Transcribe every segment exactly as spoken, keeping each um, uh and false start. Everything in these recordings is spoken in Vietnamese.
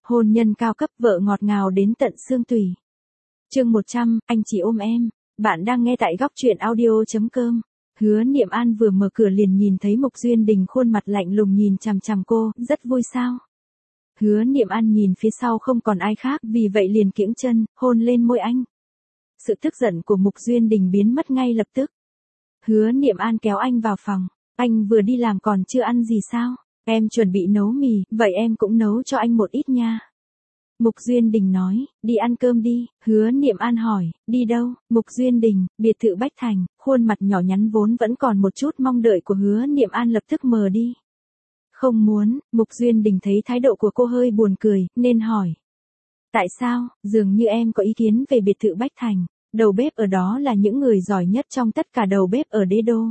Hôn nhân cao cấp, vợ ngọt ngào đến tận xương tủy. Chương một trăm, anh chỉ ôm em. Bạn đang nghe tại góc truyện audio chấm com. Hứa Niệm An vừa mở cửa liền nhìn thấy Mục Duyên Đình khuôn mặt lạnh lùng nhìn chằm chằm cô, rất vui sao? Hứa Niệm An nhìn phía sau không còn ai khác, vì vậy liền kiễng chân, hôn lên môi anh. Sự tức giận của Mục Duyên Đình biến mất ngay lập tức. Hứa Niệm An kéo anh vào phòng, anh vừa đi làm còn chưa ăn gì sao? Em chuẩn bị nấu mì, vậy em cũng nấu cho anh một ít nha. Mục Duyên Đình nói, đi ăn cơm đi. Hứa Niệm An hỏi, đi đâu? Mục Duyên Đình, biệt thự Bách Thành. Khuôn mặt nhỏ nhắn vốn vẫn còn một chút mong đợi của Hứa Niệm An lập tức mờ đi. Không muốn. Mục Duyên Đình thấy thái độ của cô hơi buồn cười, nên hỏi. Tại sao? Dường như em có ý kiến về biệt thự Bách Thành. Đầu bếp ở đó là những người giỏi nhất trong tất cả đầu bếp ở đế đô.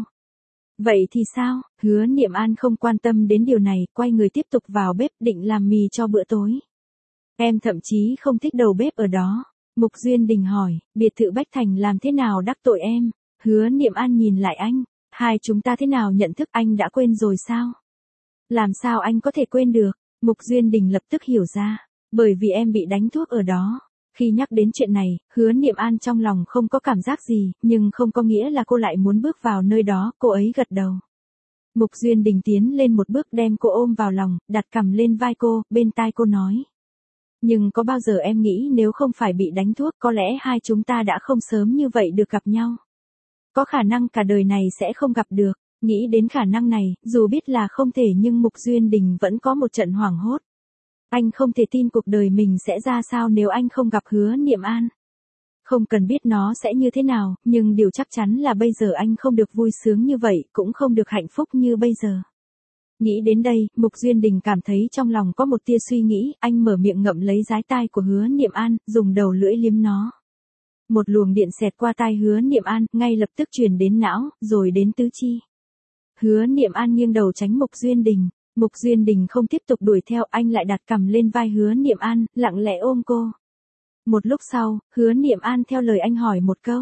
Vậy thì sao? Hứa Niệm An không quan tâm đến điều này, quay người tiếp tục vào bếp định làm mì cho bữa tối. Em thậm chí không thích đầu bếp ở đó. Mục Duyên Đình hỏi, biệt thự Bách Thành làm thế nào đắc tội em? Hứa Niệm An nhìn lại anh, hai chúng ta thế nào nhận thức, anh đã quên rồi sao? Làm sao anh có thể quên được? Mục Duyên Đình lập tức hiểu ra, bởi vì em bị đánh thuốc ở đó. Khi nhắc đến chuyện này, Hứa Niệm An trong lòng không có cảm giác gì, nhưng không có nghĩa là cô lại muốn bước vào nơi đó, cô ấy gật đầu. Mục Duyên Đình tiến lên một bước đem cô ôm vào lòng, đặt cằm lên vai cô, bên tai cô nói. Nhưng có bao giờ em nghĩ nếu không phải bị đánh thuốc có lẽ hai chúng ta đã không sớm như vậy được gặp nhau. Có khả năng cả đời này sẽ không gặp được. Nghĩ đến khả năng này, dù biết là không thể nhưng Mục Duyên Đình vẫn có một trận hoảng hốt. Anh không thể tin cuộc đời mình sẽ ra sao nếu anh không gặp Hứa Niệm An. Không cần biết nó sẽ như thế nào, nhưng điều chắc chắn là bây giờ anh không được vui sướng như vậy, cũng không được hạnh phúc như bây giờ. Nghĩ đến đây, Mục Duyên Đình cảm thấy trong lòng có một tia suy nghĩ, anh mở miệng ngậm lấy dái tai của Hứa Niệm An, dùng đầu lưỡi liếm nó. Một luồng điện xẹt qua tai Hứa Niệm An, ngay lập tức truyền đến não, rồi đến tứ chi. Hứa Niệm An nghiêng đầu tránh Mục Duyên Đình. Mục Duyên Đình không tiếp tục đuổi theo, anh lại đặt cằm lên vai Hứa Niệm An, lặng lẽ ôm cô. Một lúc sau, Hứa Niệm An theo lời anh hỏi một câu.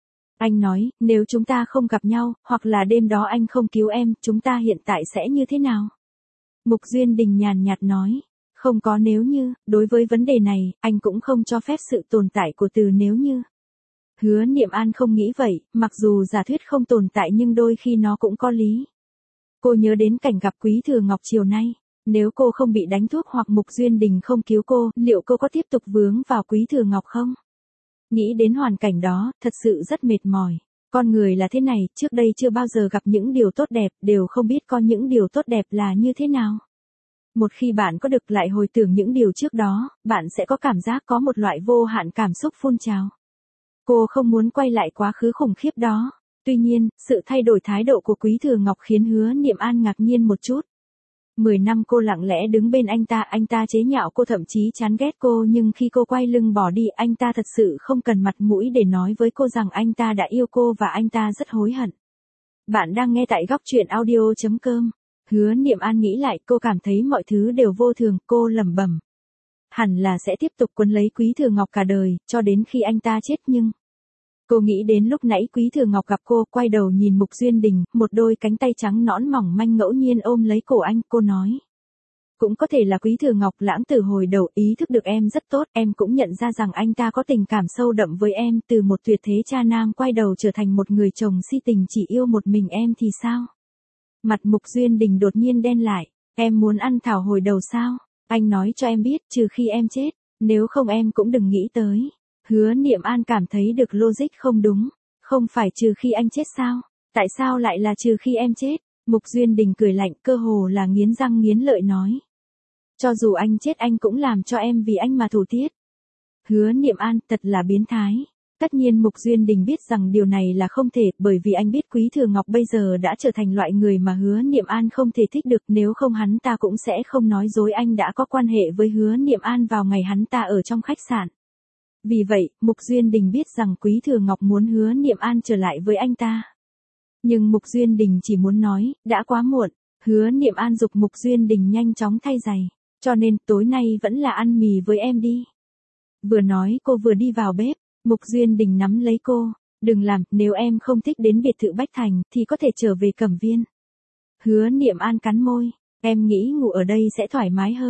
Anh nói, nếu chúng ta không gặp nhau, hoặc là đêm đó anh không cứu em, chúng ta hiện tại sẽ như thế nào? Mục Duyên Đình nhàn nhạt nói, không có nếu như, đối với vấn đề này, anh cũng không cho phép sự tồn tại của từ nếu như. Hứa Niệm An không nghĩ vậy, mặc dù giả thuyết không tồn tại nhưng đôi khi nó cũng có lý. Cô nhớ đến cảnh gặp Quý Thừa Ngọc chiều nay. Nếu cô không bị đánh thuốc hoặc Mục Duyên Đình không cứu cô, liệu cô có tiếp tục vướng vào Quý Thừa Ngọc không? Nghĩ đến hoàn cảnh đó, thật sự rất mệt mỏi. Con người là thế này, trước đây chưa bao giờ gặp những điều tốt đẹp, đều không biết có những điều tốt đẹp là như thế nào. Một khi bạn có được lại hồi tưởng những điều trước đó, bạn sẽ có cảm giác có một loại vô hạn cảm xúc phun trào. Cô không muốn quay lại quá khứ khủng khiếp đó. Tuy nhiên, sự thay đổi thái độ của Quý Thừa Ngọc khiến Hứa Niệm An ngạc nhiên một chút. Mười năm cô lặng lẽ đứng bên anh ta, anh ta chế nhạo cô thậm chí chán ghét cô, nhưng khi cô quay lưng bỏ đi, anh ta thật sự không cần mặt mũi để nói với cô rằng anh ta đã yêu cô và anh ta rất hối hận. Bạn đang nghe tại góc truyện audio chấm com. Hứa Niệm An nghĩ lại, cô cảm thấy mọi thứ đều vô thường, cô lẩm bẩm. Hẳn là sẽ tiếp tục quấn lấy Quý Thừa Ngọc cả đời, cho đến khi anh ta chết nhưng... Cô nghĩ đến lúc nãy Quý Thừa Ngọc gặp cô, quay đầu nhìn Mục Duyên Đình, một đôi cánh tay trắng nõn mỏng manh ngẫu nhiên ôm lấy cổ anh, cô nói. Cũng có thể là Quý Thừa Ngọc lãng tử hồi đầu ý thức được em rất tốt, em cũng nhận ra rằng anh ta có tình cảm sâu đậm với em, từ một tuyệt thế cha nam quay đầu trở thành một người chồng si tình chỉ yêu một mình em thì sao? Mặt Mục Duyên Đình đột nhiên đen lại, em muốn ăn thảo hồi đầu sao? Anh nói cho em biết, trừ khi em chết, nếu không em cũng đừng nghĩ tới. Hứa Niệm An cảm thấy được logic không đúng, không phải trừ khi anh chết sao? Tại sao lại là trừ khi em chết? Mục Duyên Đình cười lạnh, cơ hồ là nghiến răng nghiến lợi nói. Cho dù anh chết anh cũng làm cho em vì anh mà thủ tiết. Hứa Niệm An thật là biến thái. Tất nhiên Mục Duyên Đình biết rằng điều này là không thể, bởi vì anh biết Quý Thừa Ngọc bây giờ đã trở thành loại người mà Hứa Niệm An không thể thích được, nếu không hắn ta cũng sẽ không nói dối anh đã có quan hệ với Hứa Niệm An vào ngày hắn ta ở trong khách sạn. Vì vậy, Mục Duyên Đình biết rằng Quý Thừa Ngọc muốn Hứa Niệm An trở lại với anh ta. Nhưng Mục Duyên Đình chỉ muốn nói, đã quá muộn. Hứa Niệm An giục Mục Duyên Đình nhanh chóng thay giày. Cho nên, tối nay vẫn là ăn mì với em đi. Vừa nói cô vừa đi vào bếp. Mục Duyên Đình nắm lấy cô. Đừng làm, nếu em không thích đến biệt thự Bách Thành, thì có thể trở về Cẩm Viên. Hứa Niệm An cắn môi. Em nghĩ ngủ ở đây sẽ thoải mái hơn.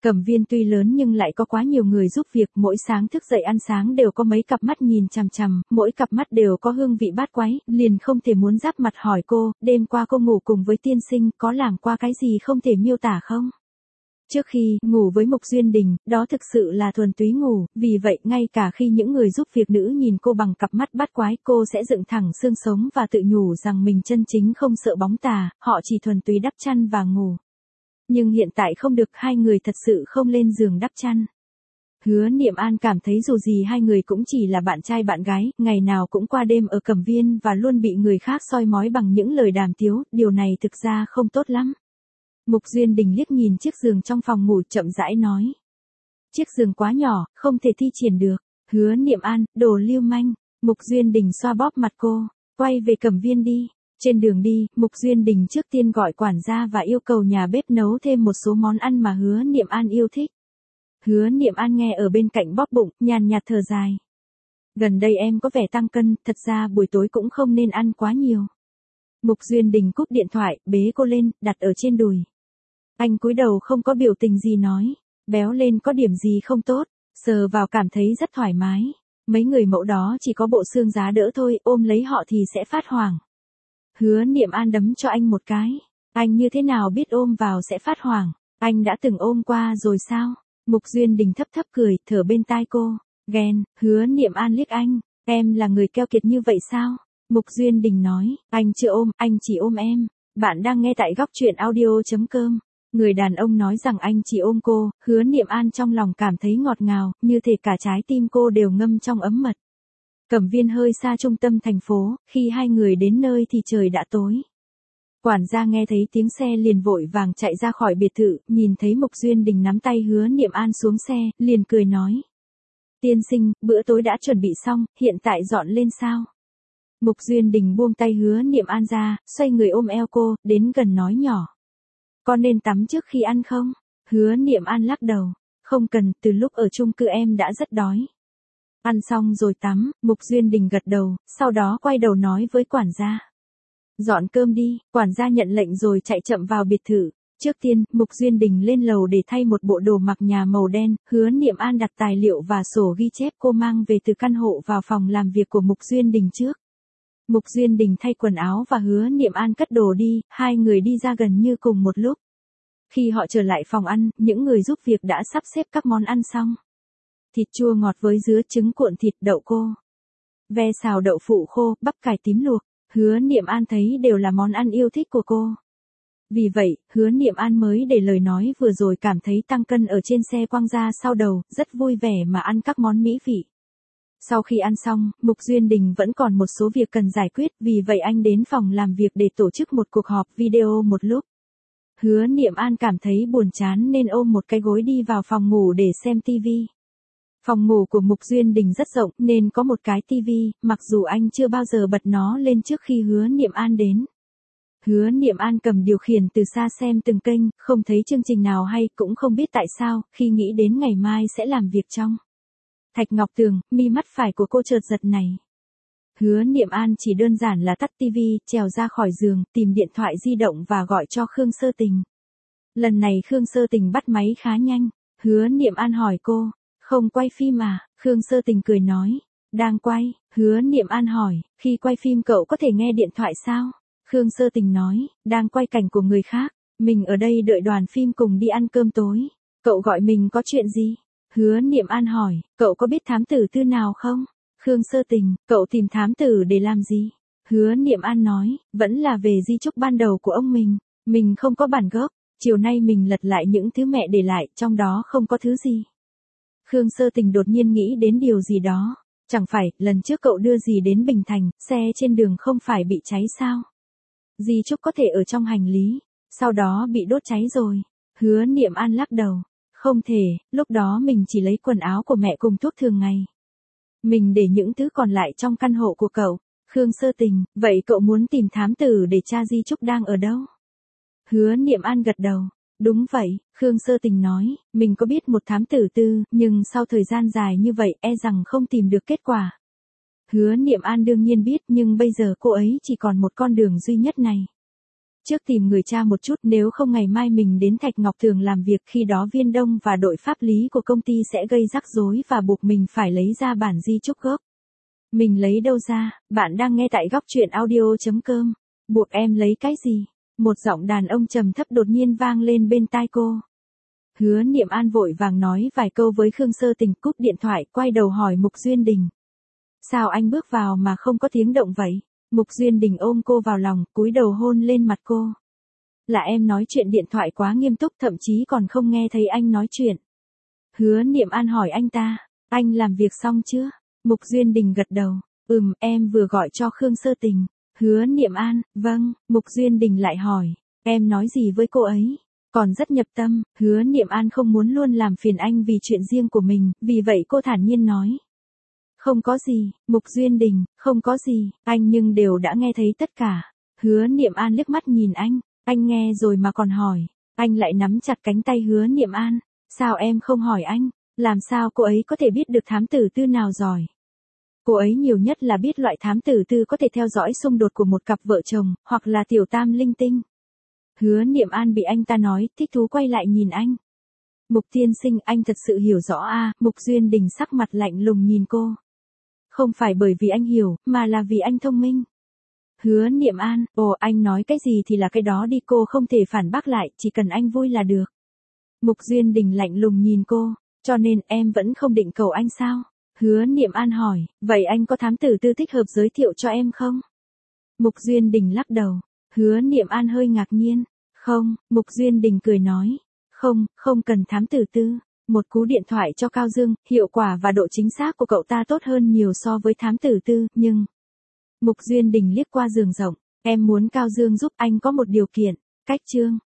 Cẩm Viên tuy lớn nhưng lại có quá nhiều người giúp việc, mỗi sáng thức dậy ăn sáng đều có mấy cặp mắt nhìn chằm chằm, mỗi cặp mắt đều có hương vị bát quái, liền không thể muốn giáp mặt hỏi cô, đêm qua cô ngủ cùng với tiên sinh, có làm qua cái gì không thể miêu tả không? Trước khi ngủ với Mục Duyên Đình, đó thực sự là thuần túy ngủ, vì vậy ngay cả khi những người giúp việc nữ nhìn cô bằng cặp mắt bát quái, cô sẽ dựng thẳng xương sống và tự nhủ rằng mình chân chính không sợ bóng tà, họ chỉ thuần túy đắp chăn và ngủ. Nhưng hiện tại không được, hai người thật sự không lên giường đắp chăn. Hứa Niệm An cảm thấy dù gì hai người cũng chỉ là bạn trai bạn gái, ngày nào cũng qua đêm ở Cẩm Viên và luôn bị người khác soi mói bằng những lời đàm tiếu, điều này thực ra không tốt lắm. Mục Duyên Đình liếc nhìn chiếc giường trong phòng ngủ chậm rãi nói. Chiếc giường quá nhỏ, không thể thi triển được. Hứa Niệm An, đồ lưu manh. Mục Duyên Đình xoa bóp mặt cô, quay về Cẩm Viên đi. Trên đường đi, Mục Duyên Đình trước tiên gọi quản gia và yêu cầu nhà bếp nấu thêm một số món ăn mà Hứa Niệm An yêu thích. Hứa Niệm An nghe ở bên cạnh bóp bụng, nhàn nhạt thở dài. Gần đây em có vẻ tăng cân, thật ra buổi tối cũng không nên ăn quá nhiều. Mục Duyên Đình cúp điện thoại, bế cô lên, đặt ở trên đùi. Anh cúi đầu không có biểu tình gì nói, béo lên có điểm gì không tốt, sờ vào cảm thấy rất thoải mái. Mấy người mẫu đó chỉ có bộ xương giá đỡ thôi, ôm lấy họ thì sẽ phát hoảng. Hứa Niệm An đấm cho anh một cái. Anh như thế nào biết ôm vào sẽ phát hoảng? Anh đã từng ôm qua rồi sao? Mục Duyên Đình thấp thấp cười, thở bên tai cô. Ghen, Hứa Niệm An liếc anh. Em là người keo kiệt như vậy sao? Mục Duyên Đình nói, anh chưa ôm, anh chỉ ôm em. Bạn đang nghe tại góc truyện audio chấm com. Người đàn ông nói rằng anh chỉ ôm cô, Hứa Niệm An trong lòng cảm thấy ngọt ngào, như thể cả trái tim cô đều ngâm trong ấm mật. Cẩm Viên hơi xa trung tâm thành phố, khi hai người đến nơi thì trời đã tối. Quản gia nghe thấy tiếng xe liền vội vàng chạy ra khỏi biệt thự, nhìn thấy Mục Duyên Đình nắm tay Hứa Niệm An xuống xe, liền cười nói. Tiên sinh, bữa tối đã chuẩn bị xong, hiện tại dọn lên sao? Mục Duyên Đình buông tay Hứa Niệm An ra, xoay người ôm eo cô, đến gần nói nhỏ. Con nên tắm trước khi ăn không? Hứa Niệm An lắc đầu. Không cần, từ lúc ở chung cư em đã rất đói. Ăn xong rồi tắm, Mục Duyên Đình gật đầu, sau đó quay đầu nói với quản gia. Dọn cơm đi, quản gia nhận lệnh rồi chạy chậm vào biệt thự. Trước tiên, Mục Duyên Đình lên lầu để thay một bộ đồ mặc nhà màu đen, Hứa Niệm An đặt tài liệu và sổ ghi chép cô mang về từ căn hộ vào phòng làm việc của Mục Duyên Đình trước. Mục Duyên Đình thay quần áo và Hứa Niệm An cất đồ đi, hai người đi ra gần như cùng một lúc. Khi họ trở lại phòng ăn, những người giúp việc đã sắp xếp các món ăn xong. Thịt chua ngọt với dứa, trứng cuộn thịt, đậu cô, ve xào đậu phụ khô, bắp cải tím luộc. Hứa Niệm An thấy đều là món ăn yêu thích của cô. Vì vậy, Hứa Niệm An mới để lời nói vừa rồi cảm thấy tăng cân ở trên xe quăng ra sau đầu, rất vui vẻ mà ăn các món mỹ vị. Sau khi ăn xong, Mục Duyên Đình vẫn còn một số việc cần giải quyết, vì vậy anh đến phòng làm việc để tổ chức một cuộc họp video một lúc. Hứa Niệm An cảm thấy buồn chán nên ôm một cái gối đi vào phòng ngủ để xem tivi. Phòng ngủ của Mục Duyên Đình rất rộng nên có một cái tivi, mặc dù anh chưa bao giờ bật nó lên trước khi Hứa Niệm An đến. Hứa Niệm An cầm điều khiển từ xa xem từng kênh, không thấy chương trình nào hay, cũng không biết tại sao, khi nghĩ đến ngày mai sẽ làm việc trong Thạch Ngọc Tường, mi mắt phải của cô chợt giật này. Hứa Niệm An chỉ đơn giản là tắt tivi, trèo ra khỏi giường, tìm điện thoại di động và gọi cho Khương Sơ Tình. Lần này Khương Sơ Tình bắt máy khá nhanh. Hứa Niệm An hỏi cô, không quay phim à? Khương Sơ Tình cười nói, đang quay. Hứa Niệm An hỏi, khi quay phim cậu có thể nghe điện thoại sao? Khương Sơ Tình nói, đang quay cảnh của người khác, mình ở đây đợi đoàn phim cùng đi ăn cơm tối. Cậu gọi mình có chuyện gì? Hứa Niệm An hỏi, cậu có biết thám tử Tư nào không? Khương Sơ Tình, cậu tìm thám tử để làm gì? Hứa Niệm An nói, vẫn là về di chúc ban đầu của ông mình. Mình không có bản gốc, chiều nay mình lật lại những thứ mẹ để lại, trong đó không có thứ gì. Khương Sơ Tình đột nhiên nghĩ đến điều gì đó. Chẳng phải, lần trước cậu đưa gì đến Bình Thành, xe trên đường không phải bị cháy sao? Di chúc có thể ở trong hành lý, sau đó bị đốt cháy rồi. Hứa Niệm An lắc đầu. Không thể, lúc đó mình chỉ lấy quần áo của mẹ cùng thuốc thường ngày. Mình để những thứ còn lại trong căn hộ của cậu. Khương Sơ Tình, vậy cậu muốn tìm thám tử để tra di chúc đang ở đâu? Hứa Niệm An gật đầu. Đúng vậy, Khương Sơ Tình nói, mình có biết một thám tử Tư, nhưng sau thời gian dài như vậy e rằng không tìm được kết quả. Hứa Niệm An đương nhiên biết, nhưng bây giờ cô ấy chỉ còn một con đường duy nhất này. Trước tìm người cha một chút, nếu không ngày mai mình đến Thạch Ngọc Thường làm việc, khi đó Viên Đông và đội pháp lý của công ty sẽ gây rắc rối và buộc mình phải lấy ra bản di chúc gốc. Mình lấy đâu ra? Bạn đang nghe tại góc truyện audio.com. Buộc em lấy cái gì? Một giọng đàn ông trầm thấp đột nhiên vang lên bên tai cô. Hứa Niệm An vội vàng nói vài câu với Khương Sơ Tình, cúp điện thoại, quay đầu hỏi Mục Duyên Đình. Sao anh bước vào mà không có tiếng động vậy? Mục Duyên Đình ôm cô vào lòng, cúi đầu hôn lên mặt cô. Là em nói chuyện điện thoại quá nghiêm túc, thậm chí còn không nghe thấy anh nói chuyện. Hứa Niệm An hỏi anh ta, anh làm việc xong chưa? Mục Duyên Đình gật đầu, ừm, em vừa gọi cho Khương Sơ Tình. Hứa Niệm An, vâng. Mục Duyên Đình lại hỏi, em nói gì với cô ấy? Còn rất nhập tâm. Hứa Niệm An không muốn luôn làm phiền anh vì chuyện riêng của mình, vì vậy cô thản nhiên nói. Không có gì. Mục Duyên Đình, không có gì, anh nhưng đều đã nghe thấy tất cả. Hứa Niệm An liếc mắt nhìn anh, anh nghe rồi mà còn hỏi. Anh lại nắm chặt cánh tay Hứa Niệm An, sao em không hỏi anh? Làm sao cô ấy có thể biết được thám tử tư nào giỏi? Cô ấy nhiều nhất là biết loại thám tử tư có thể theo dõi xung đột của một cặp vợ chồng, hoặc là tiểu tam linh tinh. Hứa Niệm An bị anh ta nói, thích thú quay lại nhìn anh. Mục tiên sinh, anh thật sự hiểu rõ à? Mục Duyên Đình sắc mặt lạnh lùng nhìn cô. Không phải bởi vì anh hiểu, mà là vì anh thông minh. Hứa Niệm An, ồ, anh nói cái gì thì là cái đó đi, cô không thể phản bác lại, chỉ cần anh vui là được. Mục Duyên Đình lạnh lùng nhìn cô, cho nên em vẫn không định cầu anh sao? Hứa Niệm An hỏi, vậy anh có thám tử tư thích hợp giới thiệu cho em không? Mục Duyên Đình lắc đầu. Hứa Niệm An hơi ngạc nhiên. Không. Mục Duyên Đình cười nói. Không, không cần thám tử tư. Một cú điện thoại cho Cao Dương, hiệu quả và độ chính xác của cậu ta tốt hơn nhiều so với thám tử tư, nhưng... Mục Duyên Đình liếc qua giường rộng. Em muốn Cao Dương giúp, anh có một điều kiện. Cách chương.